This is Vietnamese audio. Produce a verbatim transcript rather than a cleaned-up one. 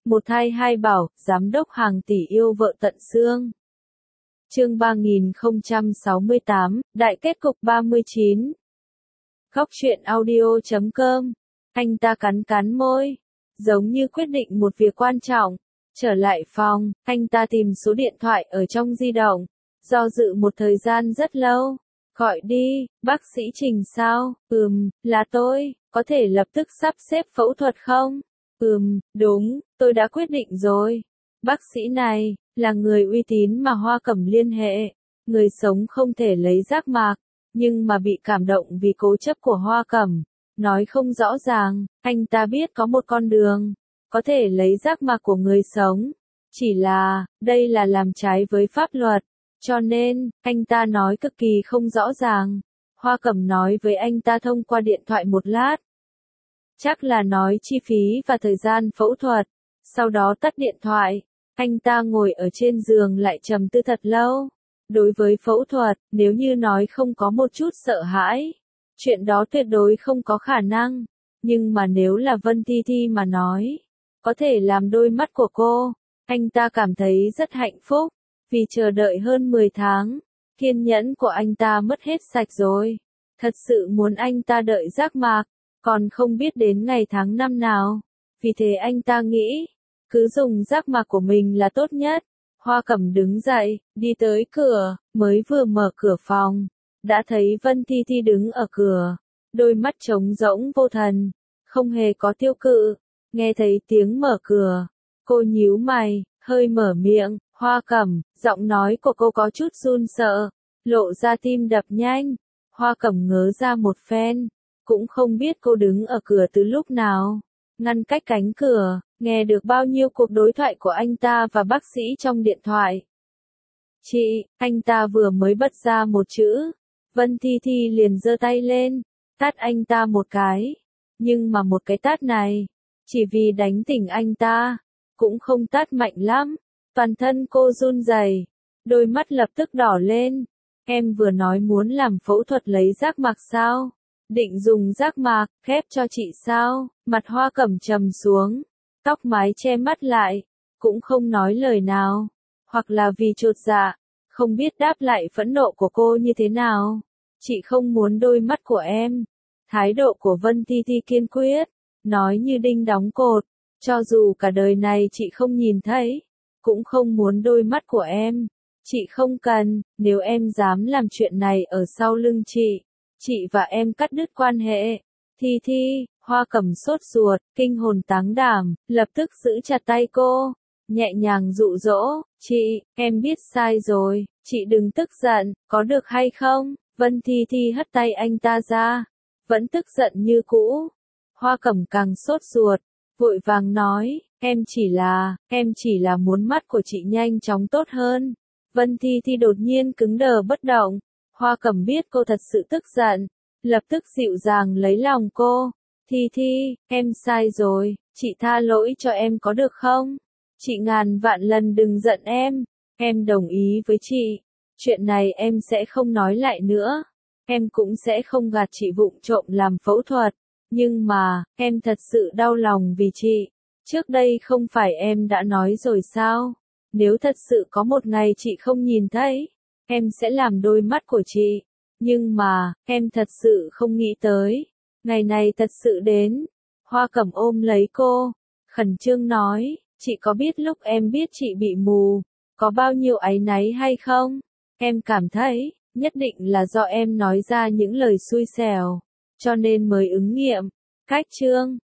Một thai hai bảo, giám đốc hàng tỷ yêu vợ tận xương. Chương ba nghìn không trăm sáu mươi tám, Đại kết cục ba mươi chín. Góc truyện audio chấm com. Anh ta cắn cắn môi, giống như quyết định một việc quan trọng. Trở lại phòng, anh ta tìm số điện thoại ở trong di động, do dự một thời gian rất lâu. Gọi đi, bác sĩ Trình sao? Ừm, là tôi, có thể lập tức sắp xếp phẫu thuật không? Ừm, đúng, tôi đã quyết định rồi. Bác sĩ này, là người uy tín mà Hoa Cẩm liên hệ. Người sống không thể lấy giác mạc, nhưng mà bị cảm động vì cố chấp của Hoa Cẩm. Nói không rõ ràng, anh ta biết có một con đường, có thể lấy giác mạc của người sống. Chỉ là, đây là làm trái với pháp luật. Cho nên, anh ta nói cực kỳ không rõ ràng. Hoa Cẩm nói với anh ta thông qua điện thoại một lát. Chắc là nói chi phí và thời gian phẫu thuật. Sau đó tắt điện thoại. Anh ta ngồi ở trên giường lại trầm tư thật lâu. Đối với phẫu thuật, nếu như nói không có một chút sợ hãi, chuyện đó tuyệt đối không có khả năng. Nhưng mà nếu là Vân Thi Thi mà nói, có thể làm đôi mắt của cô, anh ta cảm thấy rất hạnh phúc. Vì chờ đợi hơn mười tháng, kiên nhẫn của anh ta mất hết sạch rồi. Thật sự muốn anh ta đợi giác mạc, còn không biết đến ngày tháng năm nào. Vì thế anh ta nghĩ, cứ dùng giác mạc của mình là tốt nhất. Hoa Cẩm đứng dậy, đi tới cửa, mới vừa mở cửa phòng, đã thấy Vân Thi Thi đứng ở cửa, đôi mắt trống rỗng vô thần, không hề có tiêu cự. Nghe thấy tiếng mở cửa, cô nhíu mày, hơi mở miệng. Hoa Cẩm, giọng nói của cô có chút run sợ, lộ ra tim đập nhanh. Hoa Cẩm ngớ ra một phen, cũng không biết cô đứng ở cửa từ lúc nào, ngăn cách cánh cửa, nghe được bao nhiêu cuộc đối thoại của anh ta và bác sĩ trong điện thoại. Chị, anh ta vừa mới bật ra một chữ, Vân Thi Thi liền giơ tay lên, tát anh ta một cái, nhưng mà một cái tát này, chỉ vì đánh tỉnh anh ta, cũng không tát mạnh lắm. Toàn thân cô run rẩy, đôi mắt lập tức đỏ lên. Em vừa nói muốn làm phẫu thuật lấy giác mạc sao? Định dùng giác mạc, ghép cho chị sao? Mặt Hoa Cẩm trầm xuống, tóc mái che mắt lại, cũng không nói lời nào. Hoặc là vì chột dạ, không biết đáp lại phẫn nộ của cô như thế nào. Chị không muốn đôi mắt của em. Thái độ của Vân Thi Thi kiên quyết, nói như đinh đóng cột. Cho dù cả đời này chị không nhìn thấy, cũng không muốn đôi mắt của em. Chị không cần, nếu em dám làm chuyện này ở sau lưng chị, chị và em cắt đứt quan hệ. Thi Thi, Hoa Cẩm sốt ruột, kinh hồn táng đảm, lập tức giữ chặt tay cô, nhẹ nhàng dụ dỗ, chị, em biết sai rồi, chị đừng tức giận, có được hay không? Vân Thi Thi hất tay anh ta ra, vẫn tức giận như cũ. Hoa Cẩm càng sốt ruột, vội vàng nói, em chỉ là, em chỉ là muốn mắt của chị nhanh chóng tốt hơn. Vân Thi Thi đột nhiên cứng đờ bất động. Hoa Cẩm biết cô thật sự tức giận, lập tức dịu dàng lấy lòng cô. Thi Thi, em sai rồi, chị tha lỗi cho em có được không? Chị ngàn vạn lần đừng giận em, em đồng ý với chị. Chuyện này em sẽ không nói lại nữa. Em cũng sẽ không gạt chị vụng trộm làm phẫu thuật. Nhưng mà, em thật sự đau lòng vì chị. Trước đây không phải em đã nói rồi sao? Nếu thật sự có một ngày chị không nhìn thấy, em sẽ làm đôi mắt của chị. Nhưng mà, em thật sự không nghĩ tới. Ngày này thật sự đến. Hoa Cẩm ôm lấy cô, khẩn trương nói, chị có biết lúc em biết chị bị mù, có bao nhiêu áy náy hay không? Em cảm thấy, nhất định là do em nói ra những lời xui xẻo, cho nên mới ứng nghiệm. Cách chương